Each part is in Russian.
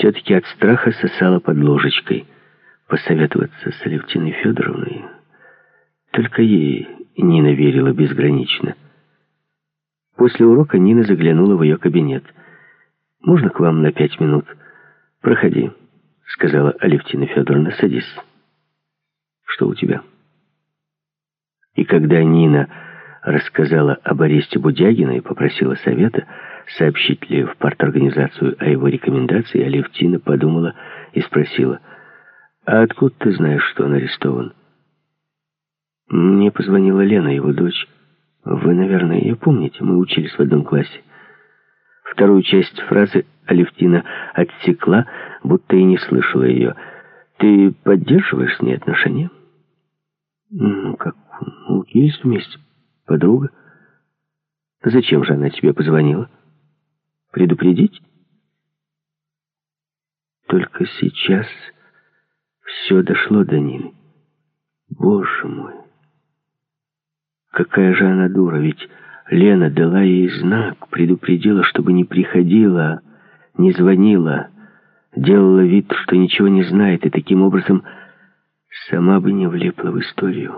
все-таки от страха сосала под ложечкой. Посоветоваться с Алевтиной Федоровной, только ей Нина верила безгранично. После урока Нина заглянула в ее кабинет. «Можно к вам на 5 минут?» «Проходи», — сказала Алевтина Федоровна. «Садись». «Что у тебя?» И когда Нина рассказала об аресте Будягина и попросила совета, сообщить ли в парторганизацию о его рекомендации, Алевтина подумала и спросила: «А откуда ты знаешь, что он арестован?» «Мне позвонила Лена, его дочь. Вы, наверное, ее помните, мы учились в одном классе». Вторую часть фразы Алевтина отсекла, будто и не слышала ее. «Ты поддерживаешь с ней отношения?» «Ну, как, учились вместе. Подруга. Зачем же она тебе позвонила? Предупредить?» Только сейчас все дошло до Нины. Боже мой! Какая же она дура, ведь Лена дала ей знак, предупредила, чтобы не приходила, не звонила, делала вид, что ничего не знает, и таким образом сама бы не влипла в историю.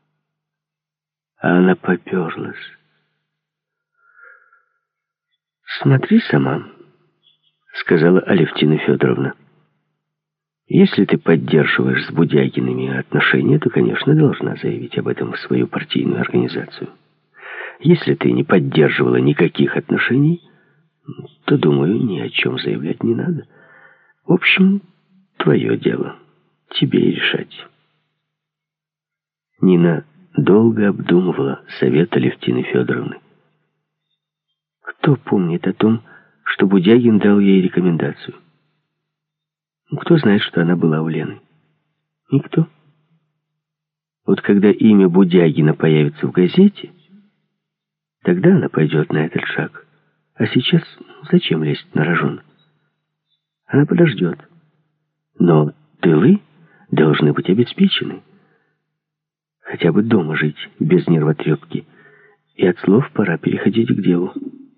А она поперлась. «Смотри сама», — сказала Алевтина Федоровна. «Если ты поддерживаешь с Будягиными отношения, то, конечно, должна заявить об этом в свою партийную организацию. Если ты не поддерживала никаких отношений, то, думаю, ни о чем заявлять не надо. В общем, твое дело. Тебе и решать». Нина долго обдумывала совет Алевтины Федоровны. Кто помнит о том, что Будягин дал ей рекомендацию? Кто знает, что она была у Лены? Никто. Вот когда имя Будягина появится в газете, тогда она пойдет на этот шаг. А сейчас зачем лезть на рожон? Она подождет. Но тылы должны быть обеспечены. Хотя бы дома жить без нервотрепки. И от слов пора переходить к делу.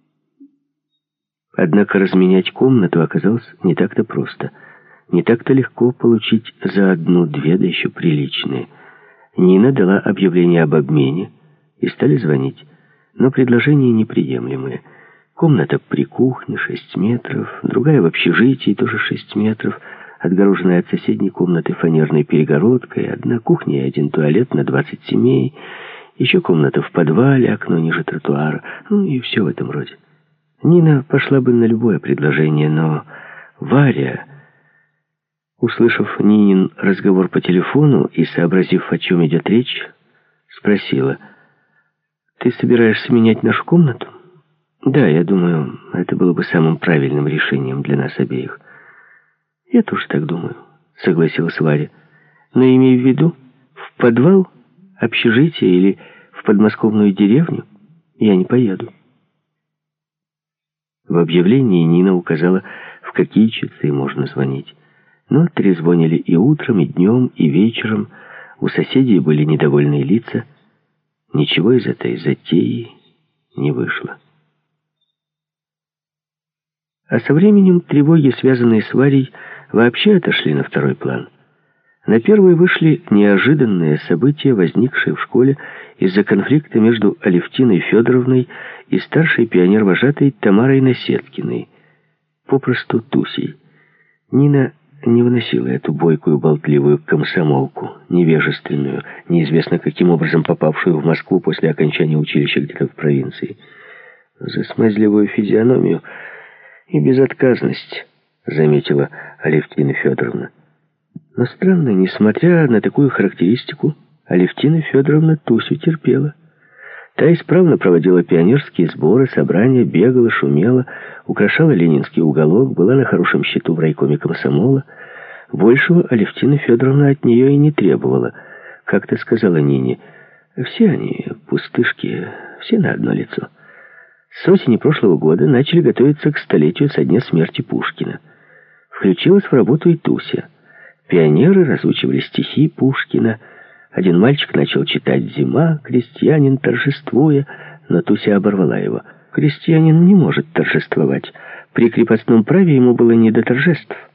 Однако разменять комнату оказалось не так-то просто. Не так-то легко получить за 1-2, да еще приличные. Нина дала объявление об обмене, и стали звонить. Но предложения неприемлемые. Комната при кухне 6 метров, другая в общежитии тоже 6 метров, отгороженная от соседней комнаты фанерной перегородкой, одна кухня и 1 туалет на 20 семей, еще комната в подвале, окно ниже тротуара, ну и все в этом роде. Нина пошла бы на любое предложение, но Варя, услышав Нинин разговор по телефону и сообразив, о чем идет речь, спросила: «Ты собираешься менять нашу комнату?» «Да, я думаю, это было бы самым правильным решением для нас обеих». «Я тоже так думаю», — согласилась Варя. «Но имей в виду, в подвал, общежитие или в подмосковную деревню я не поеду». В объявлении Нина указала, в какие часы можно звонить. Но трезвонили и утром, и днем, и вечером. У соседей были недовольные лица. Ничего из этой затеи не вышло. А со временем тревоги, связанные с Варей, вообще отошли на второй план. На первый вышли неожиданные события, возникшие в школе из-за конфликта между Алевтиной Федоровной и старшей пионер-вожатой Тамарой Насеткиной, попросту Тусей. Нина не выносила эту бойкую, болтливую комсомолку, невежественную, неизвестно каким образом попавшую в Москву после окончания училища где-то в провинции. «За смазливую физиономию и безотказность», — заметила Алевтина Федоровна. Но странно, несмотря на такую характеристику, Алевтина Федоровна Тусю терпела. Та исправно проводила пионерские сборы, собрания, бегала, шумела, украшала ленинский уголок, была на хорошем счету в райкоме комсомола. Большего Алевтина Федоровна от нее и не требовала. Как-то сказала Нине: «Все они пустышки, все на одно лицо». С осени прошлого года начали готовиться к столетию со дня смерти Пушкина. Включилась в работу и Туся. Пионеры разучивали стихи Пушкина. Один мальчик начал читать «Зима», крестьянин, торжествуя, но Туся оборвала его. Крестьянин не может торжествовать. При крепостном праве ему было не до торжеств.